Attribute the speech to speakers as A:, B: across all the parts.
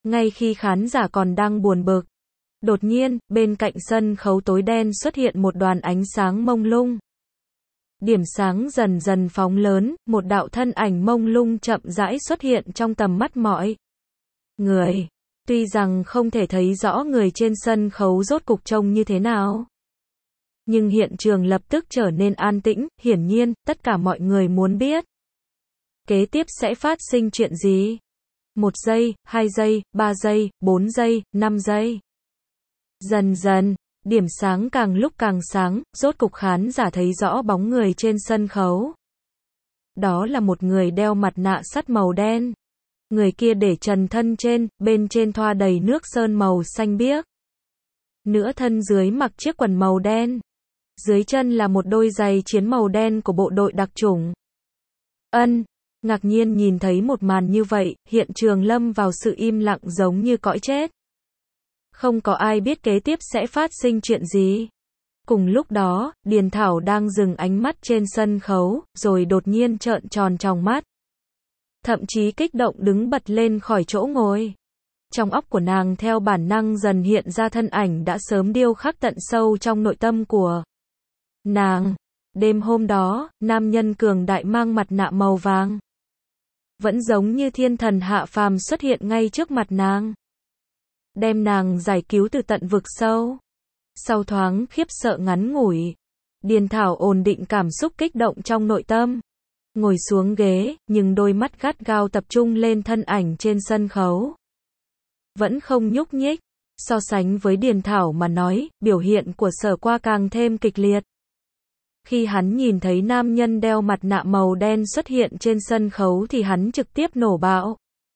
A: Ngay khi khán giả còn đang buồn bực, đột nhiên, bên cạnh sân khấu tối đen xuất hiện một đoàn ánh sáng mông lung. Điểm sáng dần dần phóng lớn, một đạo thân ảnh mông lung chậm rãi xuất hiện trong tầm mắt mọi người. Tuy rằng không thể thấy rõ người trên sân khấu rốt cục trông như thế nào, nhưng hiện trường lập tức trở nên an tĩnh, hiển nhiên, tất cả mọi người muốn biết kế tiếp sẽ phát sinh chuyện gì. 1 giây, 2 giây, 3 giây, 4 giây, 5 giây. Dần dần, điểm sáng càng lúc càng sáng, rốt cục khán giả thấy rõ bóng người trên sân khấu. Đó là một người đeo mặt nạ sắt màu đen. Người kia để trần thân trên, bên trên thoa đầy nước sơn màu xanh biếc. Nửa thân dưới mặc chiếc quần màu đen. Dưới chân là một đôi giày chiến màu đen của bộ đội đặc chủng. Ngạc nhiên nhìn thấy một màn như vậy, hiện trường lâm vào sự im lặng giống như cõi chết. Không có ai biết kế tiếp sẽ phát sinh chuyện gì. Cùng lúc đó, Điền Thảo đang dừng ánh mắt trên sân khấu, rồi đột nhiên trợn tròn tròng mắt. Thậm chí kích động đứng bật lên khỏi chỗ ngồi. Trong óc của nàng theo bản năng dần hiện ra thân ảnh đã sớm điêu khắc tận sâu trong nội tâm của nàng. Đêm hôm đó, nam nhân cường đại mang mặt nạ màu vàng. Vẫn giống như thiên thần hạ phàm xuất hiện ngay trước mặt nàng. Đem nàng giải cứu từ tận vực sâu. Sau thoáng khiếp sợ ngắn ngủi, Điền Thảo ổn định cảm xúc kích động trong nội tâm. Ngồi xuống ghế, nhưng đôi mắt gắt gao tập trung lên thân ảnh trên sân khấu. Vẫn không nhúc nhích. So sánh với Điền Thảo mà nói, biểu hiện của Sở Qua càng thêm kịch liệt. Khi hắn nhìn thấy nam nhân đeo mặt nạ màu đen xuất hiện trên sân khấu thì hắn trực tiếp nổ bạo.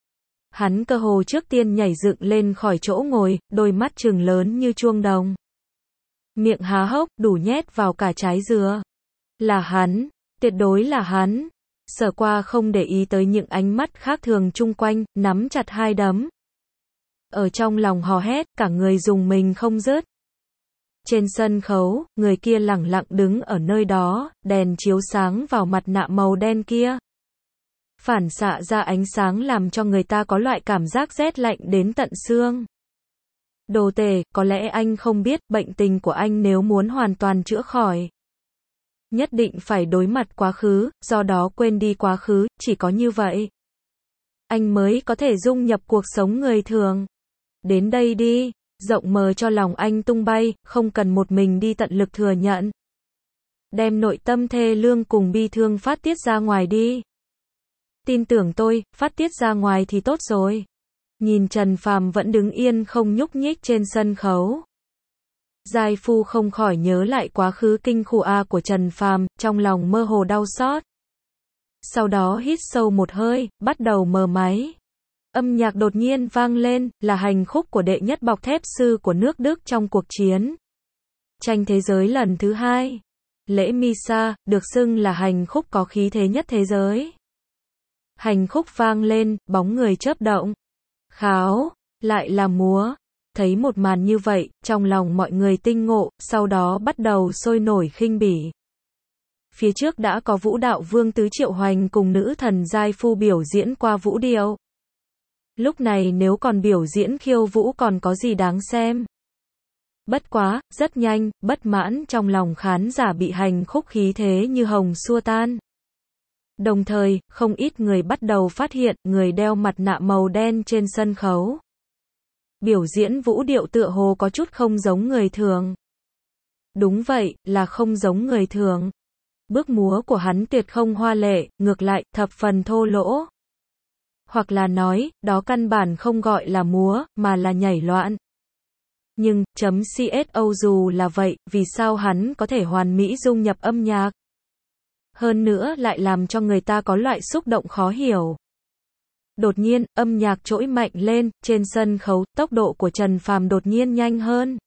A: Hắn cơ hồ trước tiên nhảy dựng lên khỏi chỗ ngồi, đôi mắt trừng lớn như chuông đồng. Miệng há hốc, đủ nhét vào cả trái dừa. Là hắn, tuyệt đối là hắn. Sở Qua không để ý tới những ánh mắt khác thường chung quanh, nắm chặt hai đấm. Ở trong lòng hò hét, cả người rùng mình không dứt. Trên sân khấu, người kia lẳng lặng đứng ở nơi đó, đèn chiếu sáng vào mặt nạ màu đen kia. Phản xạ ra ánh sáng làm cho người ta có loại cảm giác rét lạnh đến tận xương. Đồ tể, có lẽ anh không biết, bệnh tình của anh nếu muốn hoàn toàn chữa khỏi, nhất định phải đối mặt quá khứ, do đó quên đi quá khứ, chỉ có như vậy anh mới có thể dung nhập cuộc sống người thường. Đến đây đi, rộng mở cho lòng anh tung bay, không cần một mình đi tận lực thừa nhận. Đem nội tâm thê lương cùng bi thương phát tiết ra ngoài đi. Tin tưởng tôi, phát tiết ra ngoài thì tốt rồi. Nhìn Trần Phàm vẫn đứng yên không nhúc nhích trên sân khấu, Giai Phu không khỏi nhớ lại quá khứ kinh khủng của Trần Phàm, trong lòng mơ hồ đau xót. Sau đó hít sâu một hơi, bắt đầu mở máy. Âm nhạc đột nhiên vang lên, là hành khúc của đệ nhất bọc thép sư của nước Đức trong cuộc chiến tranh thế giới lần thứ 2. Lễ Misa, được xưng là hành khúc có khí thế nhất thế giới. Hành khúc vang lên, bóng người chớp động. Kháo, lại là múa. Thấy một màn như vậy, trong lòng mọi người tinh ngộ, sau đó bắt đầu sôi nổi khinh bỉ. Phía trước đã có vũ đạo vương Tứ Triệu Hoành cùng nữ thần Giai Phu biểu diễn qua vũ điệu. Lúc này nếu còn biểu diễn khiêu vũ còn có gì đáng xem. Bất quá, rất nhanh, bất mãn trong lòng khán giả bị hành khúc khí thế như hồng xua tan. Đồng thời, không ít người bắt đầu phát hiện, người đeo mặt nạ màu đen trên sân khấu biểu diễn vũ điệu tựa hồ có chút không giống người thường. Đúng vậy, là không giống người thường. Bước múa của hắn tuyệt không hoa lệ, ngược lại, thập phần thô lỗ. Hoặc là nói, đó căn bản không gọi là múa, mà là nhảy loạn. Nhưng, CSO dù là vậy, vì sao hắn có thể hoàn mỹ dung nhập âm nhạc? Hơn nữa lại làm cho người ta có loại xúc động khó hiểu. Đột nhiên, âm nhạc trỗi mạnh lên, trên sân khấu, tốc độ của Trần Phàm đột nhiên nhanh hơn.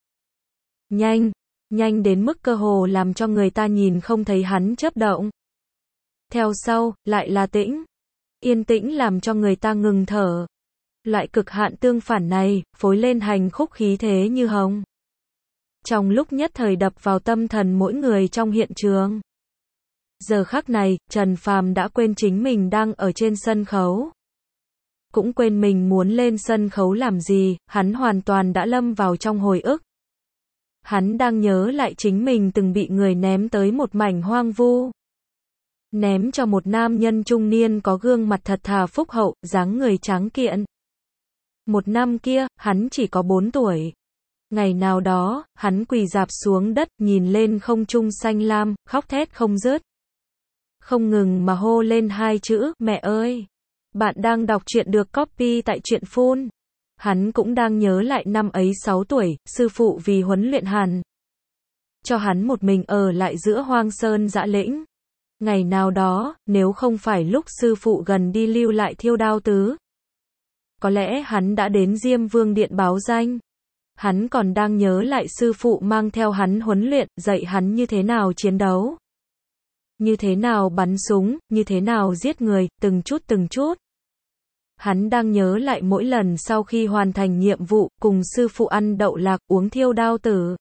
A: Nhanh đến mức cơ hồ làm cho người ta nhìn không thấy hắn chớp động. Theo sau, lại là tĩnh. Yên tĩnh làm cho người ta ngừng thở. Loại cực hạn tương phản này, phối lên hành khúc khí thế như hồng. Trong lúc nhất thời đập vào tâm thần mỗi người trong hiện trường. Giờ khắc này, Trần Phàm đã quên chính mình đang ở trên sân khấu. cũng quên mình muốn lên sân khấu làm gì, hắn hoàn toàn đã lâm vào trong hồi ức. Hắn đang nhớ lại chính mình từng bị người ném tới một mảnh hoang vu. Ném cho một nam nhân trung niên có gương mặt thật thà phúc hậu, dáng người tráng kiện. Một năm kia, hắn chỉ có 4 tuổi. Ngày nào đó, hắn quỳ rạp xuống đất, nhìn lên không trung xanh lam, khóc thét không dứt. Không ngừng mà hô lên 2 chữ, mẹ ơi. Bạn đang đọc truyện được copy tại truyện phun. Hắn cũng đang nhớ lại năm ấy 6 tuổi, sư phụ vì huấn luyện hắn, cho hắn một mình ở lại giữa hoang sơn dã lĩnh. Ngày nào đó, nếu không phải lúc sư phụ gần đi lưu lại Thiêu Đao Tứ, có lẽ hắn đã đến Diêm Vương Điện báo danh. Hắn còn đang nhớ lại sư phụ mang theo hắn huấn luyện, dạy hắn như thế nào chiến đấu, như thế nào bắn súng, như thế nào giết người, từng chút từng chút. Hắn đang nhớ lại mỗi lần sau khi hoàn thành nhiệm vụ, cùng sư phụ ăn đậu lạc, uống Thiêu Đao Tử.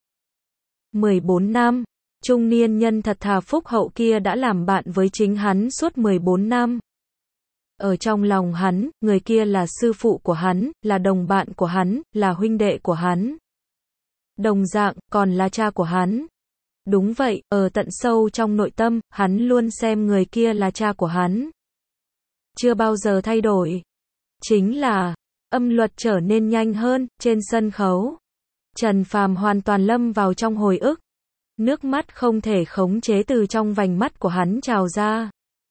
A: 14 năm, trung niên nhân thật thà phúc hậu kia đã làm bạn với chính hắn suốt 14 năm. Ở trong lòng hắn, người kia là sư phụ của hắn, là đồng bạn của hắn, là huynh đệ của hắn. Đồng dạng, còn là cha của hắn. Đúng vậy, ở tận sâu trong nội tâm, hắn luôn xem người kia là cha của hắn. Chưa bao giờ thay đổi. Chính là, âm luật trở nên nhanh hơn, trên sân khấu. Trần Phàm hoàn toàn lâm vào trong hồi ức. Nước mắt không thể khống chế từ trong vành mắt của hắn trào ra.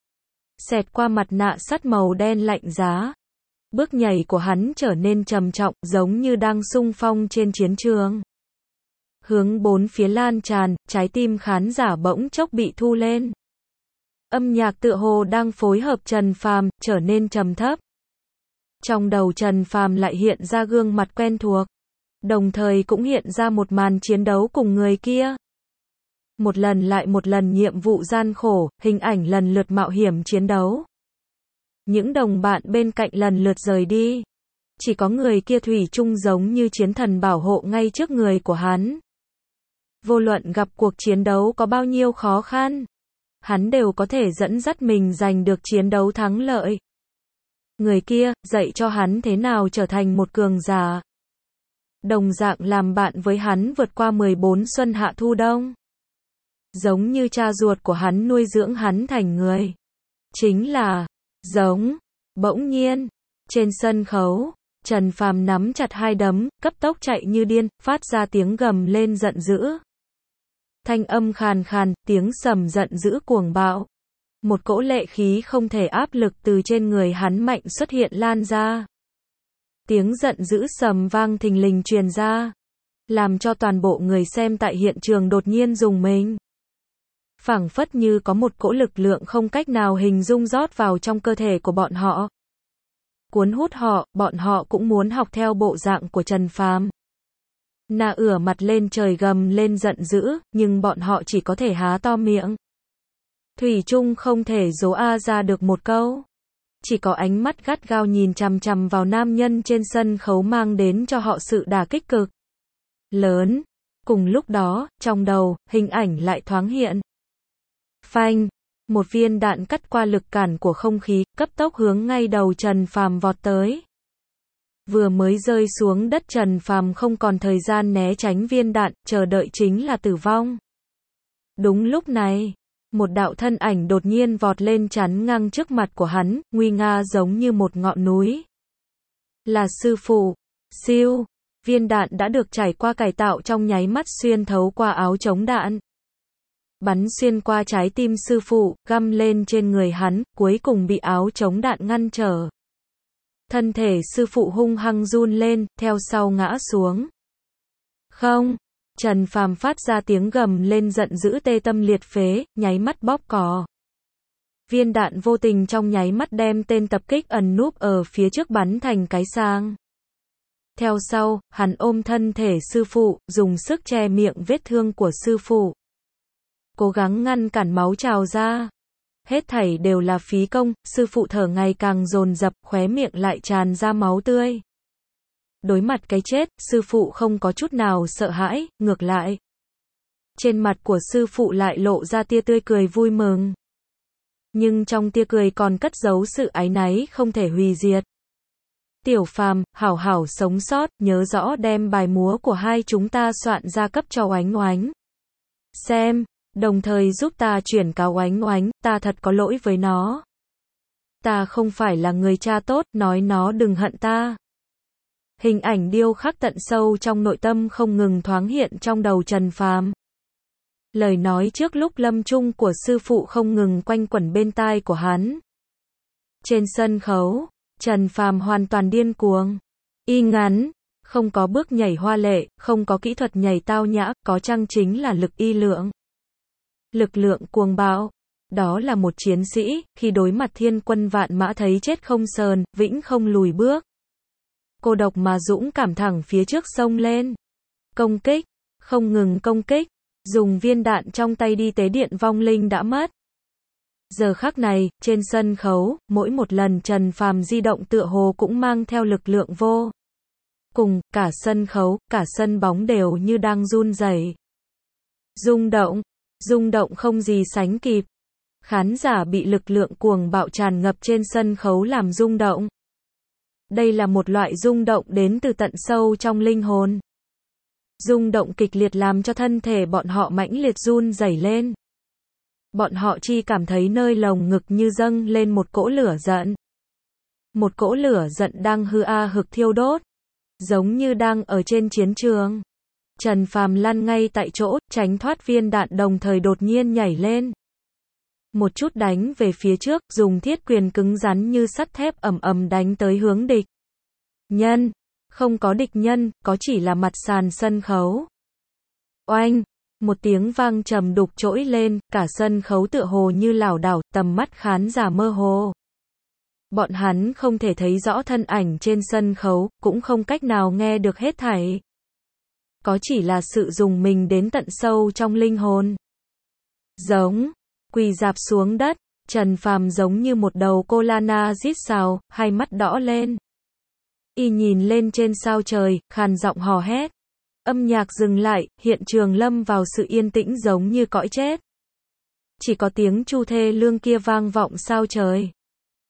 A: Xẹt qua mặt nạ sắt màu đen lạnh giá. Bước nhảy của hắn trở nên trầm trọng, giống như đang xung phong trên chiến trường. Hướng bốn phía lan tràn, trái tim khán giả bỗng chốc bị thu lên. Âm nhạc tựa hồ đang phối hợp Trần Phàm, trở nên trầm thấp. Trong đầu Trần Phàm lại hiện ra gương mặt quen thuộc. Đồng thời cũng hiện ra một màn chiến đấu cùng người kia. Một lần lại một lần nhiệm vụ gian khổ, hình ảnh lần lượt mạo hiểm chiến đấu. Những đồng bạn bên cạnh lần lượt rời đi. Chỉ có người kia thủy chung giống như chiến thần bảo hộ ngay trước người của hắn. Vô luận gặp cuộc chiến đấu có bao nhiêu khó khăn, hắn đều có thể dẫn dắt mình giành được chiến đấu thắng lợi. Người kia, dạy cho hắn thế nào trở thành một cường giả. Đồng dạng làm bạn với hắn vượt qua 14 xuân hạ thu đông. Giống như cha ruột của hắn nuôi dưỡng hắn thành người. Chính là, giống. Bỗng nhiên, trên sân khấu, Trần Phàm nắm chặt hai đấm, cấp tốc chạy như điên, phát ra tiếng gầm lên giận dữ. Thanh âm khàn khàn, tiếng sầm giận dữ cuồng bạo. Một cỗ lệ khí không thể áp lực từ trên người hắn mạnh xuất hiện lan ra. Tiếng giận dữ sầm vang thình lình truyền ra, làm cho toàn bộ người xem tại hiện trường đột nhiên rùng mình. Phảng phất như có một cỗ lực lượng không cách nào hình dung rót vào trong cơ thể của bọn họ. Cuốn hút họ, bọn họ cũng muốn học theo bộ dạng của Trần Phàm. Nà ửa mặt lên trời gầm lên giận dữ, nhưng bọn họ chỉ có thể há to miệng. Thủy chung không thể dỗ ra được một câu. Chỉ có ánh mắt gắt gao nhìn chằm chằm vào nam nhân trên sân khấu mang đến cho họ sự đả kích cực lớn. Cùng lúc đó, trong đầu, hình ảnh lại thoáng hiện. Phanh, một viên đạn cắt qua lực cản của không khí, cấp tốc hướng ngay đầu Trần Phàm vọt tới. Vừa mới rơi xuống đất Trần Phàm không còn thời gian né tránh viên đạn, chờ đợi chính là tử vong. Đúng lúc này, một đạo thân ảnh đột nhiên vọt lên chắn ngang trước mặt của hắn, nguy nga giống như một ngọn núi. Là sư phụ. Siêu, viên đạn đã được trải qua cải tạo trong nháy mắt xuyên thấu qua áo chống đạn. Bắn xuyên qua trái tim sư phụ, găm lên trên người hắn, cuối cùng bị áo chống đạn ngăn trở. Thân thể sư phụ hung hăng run lên, theo sau ngã xuống. Không, Trần Phàm phát ra tiếng gầm lên giận dữ tê tâm liệt phế, nháy mắt bóp cò. Viên đạn vô tình trong nháy mắt đem tên tập kích ẩn núp ở phía trước bắn thành cái sang. Theo sau, hắn ôm thân thể sư phụ, dùng sức che miệng vết thương của sư phụ. Cố gắng ngăn cản máu trào ra. Hết thảy đều là phí công, sư phụ thở ngày càng dồn dập, khóe miệng lại tràn ra máu tươi. Đối mặt cái chết, sư phụ không có chút nào sợ hãi, ngược lại. Trên mặt của sư phụ lại lộ ra tia tươi cười vui mừng. Nhưng trong tia cười còn cất giấu sự áy náy không thể hủy diệt. Tiểu Phàm, hảo hảo sống sót, nhớ rõ đem bài múa của hai chúng ta soạn ra cấp cho Oánh Oánh xem, đồng thời giúp ta chuyển cáo Oánh Oánh, ta thật có lỗi với nó. Ta không phải là người cha tốt, nói nó đừng hận ta. Hình ảnh điêu khắc tận sâu trong nội tâm không ngừng thoáng hiện trong đầu Trần Phàm. Lời nói trước lúc lâm chung của sư phụ không ngừng quanh quẩn bên tai của hắn. Trên sân khấu, Trần Phàm hoàn toàn điên cuồng. Y ngắn, không có bước nhảy hoa lệ, không có kỹ thuật nhảy tao nhã, có chăng chính là lực y lượng. Lực lượng cuồng bạo. Đó là một chiến sĩ, khi đối mặt thiên quân vạn mã thấy chết không sờn, vĩnh không lùi bước. Cô độc mà dũng cảm thẳng phía trước xông lên. Công kích, không ngừng công kích, dùng viên đạn trong tay đi tế điện vong linh đã mất. Giờ khắc này, trên sân khấu, mỗi một lần Trần Phàm di động tựa hồ cũng mang theo lực lượng vô cùng, cả sân khấu, cả sân bóng đều như đang run rẩy. Rung động không gì sánh kịp. Khán giả bị lực lượng cuồng bạo tràn ngập trên sân khấu làm rung động. Đây là một loại rung động đến từ tận sâu trong linh hồn. Rung động kịch liệt làm cho thân thể bọn họ mãnh liệt run rẩy lên. Bọn họ chỉ cảm thấy nơi lồng ngực như dâng lên một cỗ lửa giận. Một cỗ lửa giận đang hực thiêu đốt. Giống như đang ở trên chiến trường. Trần Phàm lăn ngay tại chỗ, tránh thoát viên đạn đồng thời đột nhiên nhảy lên. Một chút đánh về phía trước, dùng thiết quyền cứng rắn như sắt thép ầm ầm đánh tới hướng địch nhân. Không có địch nhân, có chỉ là mặt sàn sân khấu. Oanh! Một tiếng vang trầm đục trỗi lên, cả sân khấu tựa hồ như lảo đảo, tầm mắt khán giả mơ hồ. Bọn hắn không thể thấy rõ thân ảnh trên sân khấu, cũng không cách nào nghe được hết thảy. Có chỉ là sự rùng mình đến tận sâu trong linh hồn. Giống, quỳ rạp xuống đất, Trần Phàm giống như một đầu cô Lana rít sào, hai mắt đỏ lên. Y nhìn lên trên sao trời, khàn giọng hò hét. Âm nhạc dừng lại, hiện trường lâm vào sự yên tĩnh giống như cõi chết. Chỉ có tiếng chu thê lương kia vang vọng sao trời.